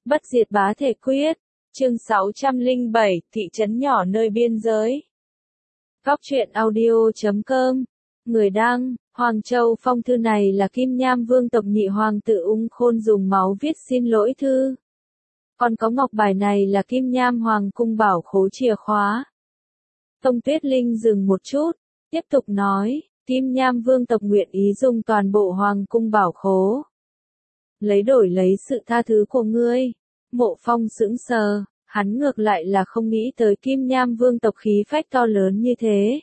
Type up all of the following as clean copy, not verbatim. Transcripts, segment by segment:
Bất diệt bá thể quyết. Chương 607, thị trấn nhỏ nơi biên giới. Góc truyện audio.com. Người đăng, Hoàng Châu. Phong thư này là Kim Nham Vương tộc nhị hoàng tử Ung Khôn dùng máu viết xin lỗi thư. Còn có ngọc bài này là Kim Nham Hoàng cung bảo khố chìa khóa. Tông Tuyết Linh dừng một chút, tiếp tục nói, Kim Nham Vương tộc nguyện ý dùng toàn bộ hoàng cung bảo khố. Lấy sự tha thứ của ngươi. Mộ Phong sững sờ, hắn ngược lại là không nghĩ tới Kim Nham Vương tộc khí phách to lớn như thế.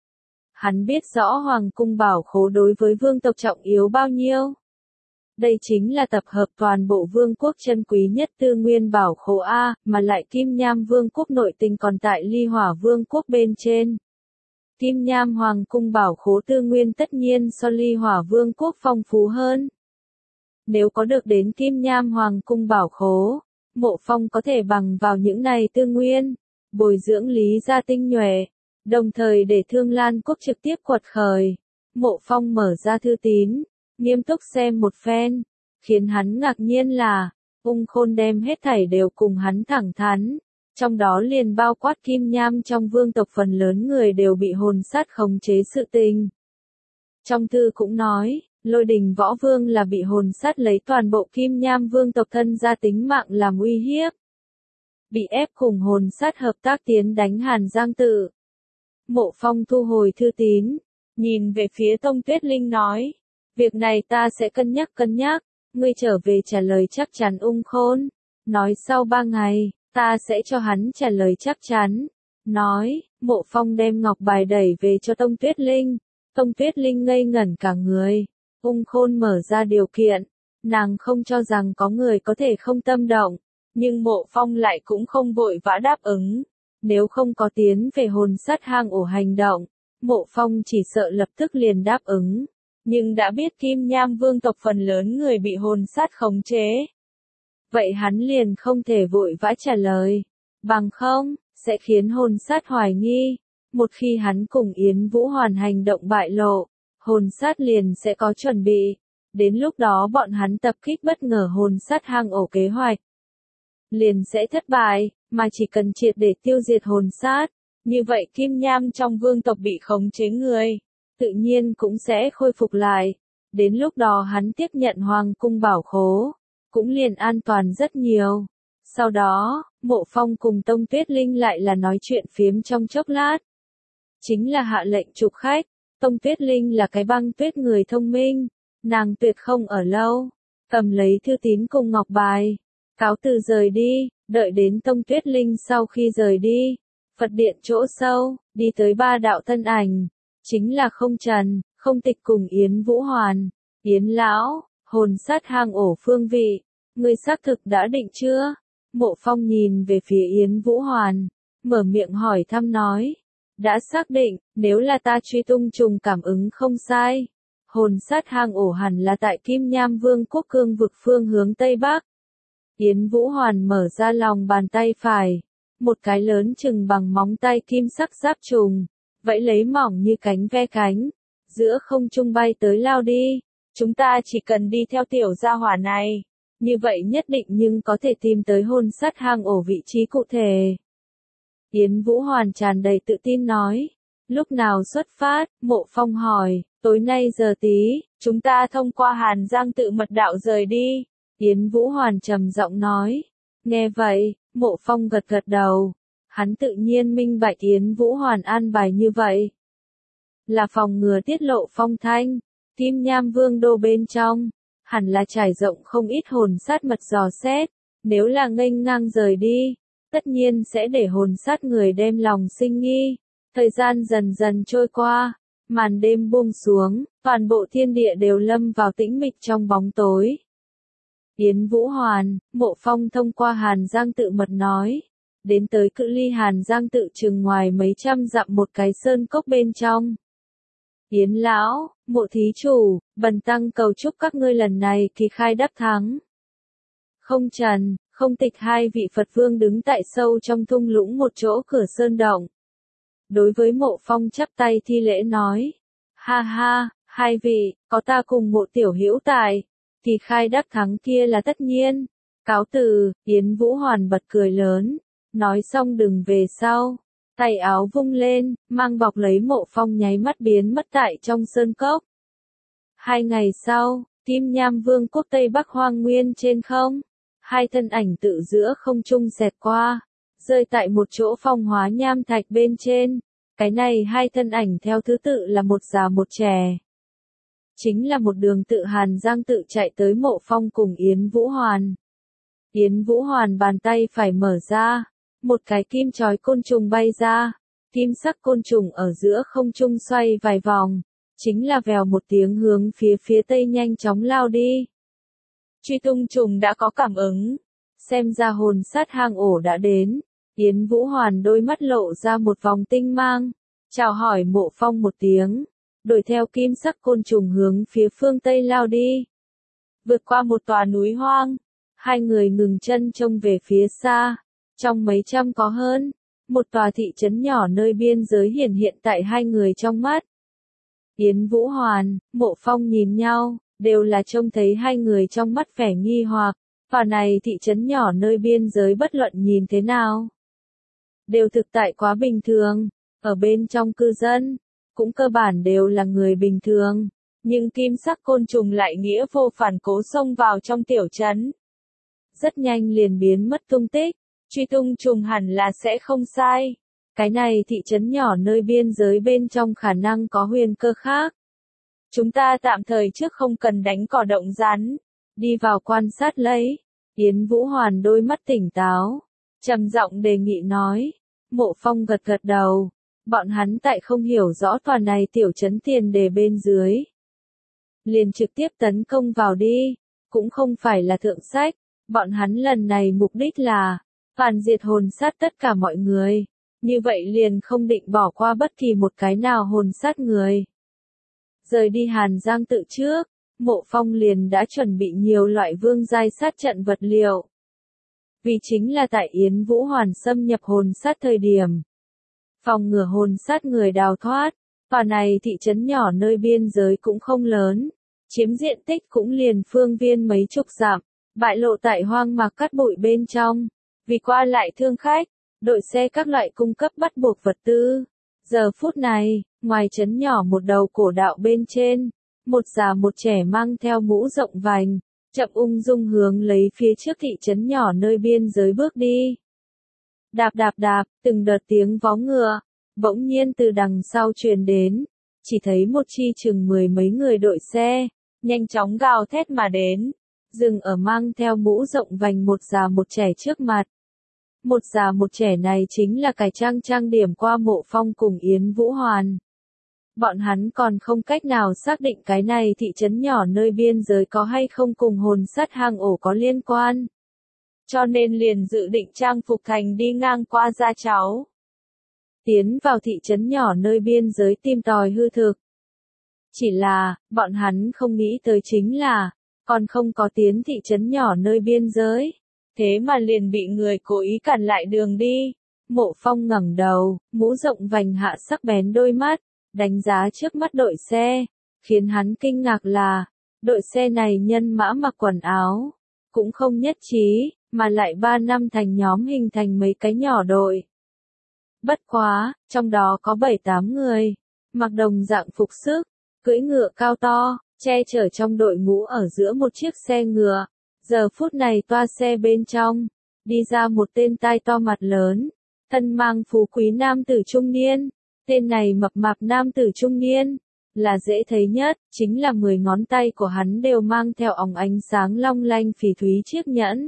Hắn biết rõ hoàng cung bảo khố đối với vương tộc trọng yếu bao nhiêu. Đây chính là tập hợp toàn bộ vương quốc chân quý nhất tư nguyên bảo khố A, mà lại Kim Nham Vương quốc nội tình còn tại Ly Hỏa Vương quốc bên trên. Kim Nham Hoàng cung bảo khố tư nguyên tất nhiên so Ly Hỏa Vương quốc phong phú hơn. Nếu có được đến Kim Nham Hoàng cung bảo khố, Mộ Phong có thể bằng vào những này tư nguyên, bồi dưỡng Lý gia tinh nhuệ, đồng thời để Thương Lan quốc trực tiếp quật khởi. Mộ Phong mở ra thư tín, nghiêm túc xem một phen, khiến hắn ngạc nhiên là, Ung Khôn đem hết thảy đều cùng hắn thẳng thắn, trong đó liền bao quát Kim Nham trong vương tộc phần lớn người đều bị hồn sát khống chế sự tình. Trong thư cũng nói, Lôi Đình Võ Vương là bị hồn sát lấy toàn bộ Kim Nham Vương tộc thân ra tính mạng làm uy hiếp. Bị ép cùng hồn sát hợp tác tiến đánh Hàn Giang Tự. Mộ Phong thu hồi thư tín, nhìn về phía Tông Tuyết Linh nói, việc này ta sẽ cân nhắc, ngươi trở về trả lời chắc chắn Ung Khôn. Nói sau 3 ngày, ta sẽ cho hắn trả lời chắc chắn. Nói, Mộ Phong đem ngọc bài đẩy về cho Tông Tuyết Linh. Tông Tuyết Linh ngây ngẩn cả người. Ung Khôn mở ra điều kiện, nàng không cho rằng có người có thể không tâm động, nhưng Mộ Phong lại cũng không vội vã đáp ứng. Nếu không có tiến về hồn sát hang ổ hành động, Mộ Phong chỉ sợ lập tức liền đáp ứng. Nhưng đã biết Kim Nham Vương tộc phần lớn người bị hồn sát khống chế. Vậy hắn liền không thể vội vã trả lời. Bằng không, sẽ khiến hồn sát hoài nghi. Một khi hắn cùng Yến Vũ Hoàn hành động bại lộ, hồn sát liền sẽ có chuẩn bị. Đến lúc đó bọn hắn tập kích bất ngờ hồn sát hang ổ kế hoạch. Liền sẽ thất bại, mà chỉ cần triệt để tiêu diệt hồn sát. Như vậy Kim Nham trong vương tộc bị khống chế người, tự nhiên cũng sẽ khôi phục lại. Đến lúc đó hắn tiếp nhận hoàng cung bảo khố, cũng liền an toàn rất nhiều. Sau đó, Mộ Phong cùng Tông Tuyết Linh lại là nói chuyện phiếm trong chốc lát. Chính là hạ lệnh chụp khách. Tông Tuyết Linh là cái băng tuyết người thông minh, nàng tuyệt không ở lâu, cầm lấy thư tín cùng ngọc bài, cáo từ rời đi. Đợi đến Tông Tuyết Linh sau khi rời đi, Phật điện chỗ sâu, đi tới 3 đạo thân ảnh, chính là Không Trần, Không Tịch cùng Yến Vũ Hoàn. Yến lão, hồn sát hang ổ phương vị, ngươi xác thực đã định chưa? Mộ Phong nhìn về phía Yến Vũ Hoàn, mở miệng hỏi thăm nói, đã xác định, nếu là ta truy tung trùng cảm ứng không sai, hồn sát hang ổ hẳn là tại Kim Nham Vương quốc cương vực phương hướng Tây Bắc. Yến Vũ Hoàn mở ra lòng bàn tay phải, một cái lớn chừng bằng móng tay kim sắc giáp trùng, vẫy lấy mỏng như cánh ve cánh, giữa không trung bay tới lao đi. Chúng ta chỉ cần đi theo tiểu gia hỏa này, như vậy nhất định nhưng có thể tìm tới hồn sát hang ổ vị trí cụ thể. Yến Vũ Hoàn tràn đầy tự tin nói, lúc nào xuất phát? Mộ Phong hỏi, tối nay giờ tí, chúng ta thông qua Hàn Giang Tự mật đạo rời đi. Yến Vũ Hoàn trầm giọng nói, nghe vậy, Mộ Phong gật gật đầu, hắn tự nhiên minh bạch Yến Vũ Hoàn an bài như vậy. Là phòng ngừa tiết lộ phong thanh, Kim Nham Vương đô bên trong, hẳn là trải rộng không ít hồn sát mật dò xét, nếu là nghênh ngang rời đi, tất nhiên sẽ để hồn sát người đem lòng sinh nghi. Thời gian dần dần trôi qua, màn đêm buông xuống, toàn bộ thiên địa đều lâm vào tĩnh mịch trong bóng tối. Yến Vũ Hoàn, Mộ Phong thông qua Hàn Giang Tự mật nói, đến tới cự ly Hàn Giang Tự chừng ngoài mấy trăm dặm một cái sơn cốc bên trong. Yến lão, Mộ thí chủ, bần tăng cầu chúc các ngươi lần này kỳ khai đắc thắng. Không Trần, Không Tịch hai vị Phật vương đứng tại sâu trong thung lũng một chỗ cửa sơn động. Đối với Mộ Phong chắp tay thi lễ nói, ha ha, hai vị, có ta cùng Mộ tiểu hữu tại, kỳ khai đắc thắng kia là tất nhiên. Cáo từ, Yến Vũ Hoàn bật cười lớn, nói xong đừng về sau. Tay áo vung lên, mang bọc lấy Mộ Phong nháy mắt biến mất tại trong sơn cốc. 2 ngày sau, Kim Nham Vương quốc Tây Bắc Hoang Nguyên trên không. 2 thân ảnh tự giữa không trung xẹt qua, rơi tại một chỗ phong hóa nham thạch bên trên. Cái này 2 thân ảnh theo thứ tự là một già một trẻ. Chính là một đường tự Hàn Giang tự chạy tới Mộ Phong cùng Yến Vũ Hoàn. Yến Vũ Hoàn bàn tay phải mở ra, một cái kim chói côn trùng bay ra, kim sắc côn trùng ở giữa không trung xoay vài vòng, chính là vèo một tiếng hướng phía tây nhanh chóng lao đi. Truy tung trùng đã có cảm ứng, xem ra hồn sát hang ổ đã đến. Yến Vũ Hoàn đôi mắt lộ ra một vòng tinh mang, chào hỏi Mộ Phong một tiếng, đuổi theo kim sắc côn trùng hướng phía phương tây lao đi. Vượt qua một tòa núi hoang, 2 người ngừng chân trông về phía xa, trong mấy trăm có hơn, một tòa thị trấn nhỏ nơi biên giới hiển hiện tại 2 người trong mắt. Yến Vũ Hoàn, Mộ Phong nhìn nhau, đều là trông thấy 2 người trong mắt vẻ nghi hoặc, tòa này thị trấn nhỏ nơi biên giới bất luận nhìn thế nào. Đều thực tại quá bình thường, ở bên trong cư dân, cũng cơ bản đều là người bình thường, nhưng kim sắc côn trùng lại nghĩa vô phản cố xông vào trong tiểu trấn. Rất nhanh liền biến mất tung tích, truy tung trùng hẳn là sẽ không sai. Cái này thị trấn nhỏ nơi biên giới bên trong khả năng có huyền cơ khác. Chúng ta tạm thời trước không cần đánh cỏ động rắn, đi vào quan sát lấy. Yến Vũ Hoàn đôi mắt tỉnh táo, trầm giọng đề nghị nói. Mộ Phong gật gật đầu, bọn hắn tại không hiểu rõ tòa này tiểu trấn tiền đề bên dưới. Liền trực tiếp tấn công vào đi, cũng không phải là thượng sách, bọn hắn lần này mục đích là phản diệt hồn sát tất cả mọi người, như vậy liền không định bỏ qua bất kỳ một cái nào hồn sát người. Rời đi Hàn Giang tự trước, Mộ Phong liền đã chuẩn bị nhiều loại vương giai sát trận vật liệu. Vì chính là tại Yến Vũ Hoàn xâm nhập hồn sát thời điểm, phòng ngừa hồn sát người đào thoát, tòa này thị trấn nhỏ nơi biên giới cũng không lớn, chiếm diện tích cũng liền phương viên mấy chục dặm, bại lộ tại hoang mạc cát bụi bên trong, vì qua lại thương khách, đội xe các loại cung cấp bắt buộc vật tư. Giờ phút này, ngoài trấn nhỏ một đầu cổ đạo bên trên, một già một trẻ mang theo mũ rộng vành, chậm ung dung hướng lấy phía trước thị trấn nhỏ nơi biên giới bước đi. Đạp đạp đạp, từng đợt tiếng vó ngựa, bỗng nhiên từ đằng sau truyền đến, chỉ thấy một chi chừng 10 mấy người đội xe, nhanh chóng gào thét mà đến, dừng ở mang theo mũ rộng vành một già một trẻ trước mặt. Một già một trẻ này chính là cải trang điểm qua Mộ Phong cùng Yến Vũ Hoàn. Bọn hắn còn không cách nào xác định cái này thị trấn nhỏ nơi biên giới có hay không cùng hồn sát hang ổ có liên quan. Cho nên liền dự định trang phục thành đi ngang qua gia cháu. Tiến vào thị trấn nhỏ nơi biên giới tìm tòi hư thực. Chỉ là, bọn hắn không nghĩ tới chính là, còn không có tiến thị trấn nhỏ nơi biên giới. Thế mà liền bị người cố ý cản lại đường đi. Mộ Phong ngẩng đầu, mũ rộng vành hạ sắc bén đôi mắt, đánh giá trước mắt đội xe, khiến hắn kinh ngạc là, đội xe này nhân mã mặc quần áo, cũng không nhất trí, mà lại 3 năm thành nhóm hình thành mấy cái nhỏ đội. Bất quá, trong đó có 7-8 người, mặc đồng dạng phục sức, cưỡi ngựa cao to, che chở trong đội ngũ ở giữa một chiếc xe ngựa. Giờ phút này toa xe bên trong, đi ra một tên tai to mặt lớn, thân mang phú quý nam tử trung niên. Tên này mập mạp nam tử trung niên, là dễ thấy nhất, chính là 10 ngón tay của hắn đều mang theo óng ánh sáng long lanh phỉ thúy chiếc nhẫn.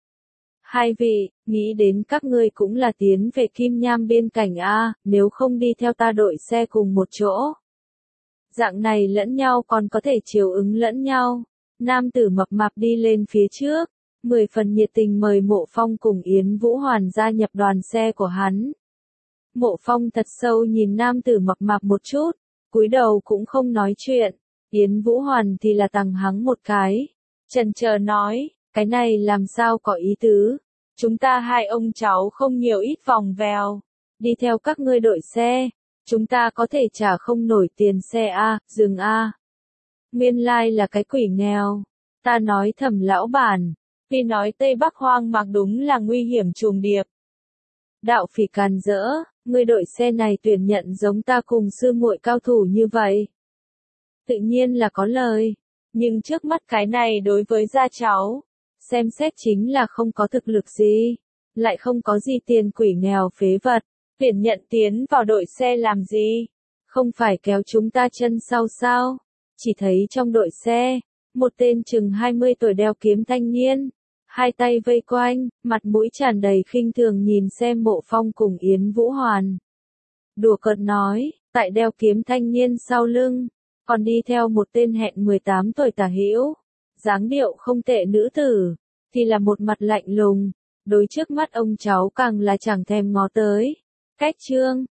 2 vị, nghĩ đến các ngươi cũng là tiến về Kim Nham biên cảnh a, nếu không đi theo ta đội xe cùng một chỗ. Dạng này lẫn nhau còn có thể chiều ứng lẫn nhau. Nam tử mập mạp đi lên phía trước, 10 phần nhiệt tình mời Mộ Phong cùng Yến Vũ Hoàn gia nhập đoàn xe của hắn. Mộ Phong thật sâu nhìn nam tử mập mạp một chút, cúi đầu cũng không nói chuyện. Yến Vũ Hoàn thì là tằng hắng một cái, chần chờ nói, cái này làm sao có ý tứ, chúng ta 2 ông cháu không nhiều ít vòng vèo, đi theo các ngươi đội xe, chúng ta có thể trả không nổi tiền xe a, dừng a. Nguyên lai là cái quỷ nghèo, ta nói thầm lão bản, Vì nói Tây Bắc hoang mạc đúng là nguy hiểm trùng điệp. Đạo Phỉ càn rỡ, người đội xe này tuyển nhận giống ta cùng sư muội cao thủ như vậy. Tự nhiên là có lời, nhưng trước mắt cái này đối với gia cháu, xem xét chính là không có thực lực gì, lại không có gì tiền quỷ nghèo phế vật, tuyển nhận tiến vào đội xe làm gì? Không phải kéo chúng ta chân sau sao? Chỉ thấy trong đội xe, một tên chừng 20 tuổi đeo kiếm thanh niên, hai tay vây quanh, mặt mũi tràn đầy khinh thường nhìn xem Mộ Phong cùng Yến Vũ Hoàn. Đùa cợt nói, tại đeo kiếm thanh niên sau lưng, còn đi theo một tên hẹn 18 tuổi tả hữu, dáng điệu không tệ nữ tử, thì là một mặt lạnh lùng, đối trước mắt ông cháu càng là chẳng thèm ngó tới. Cách chương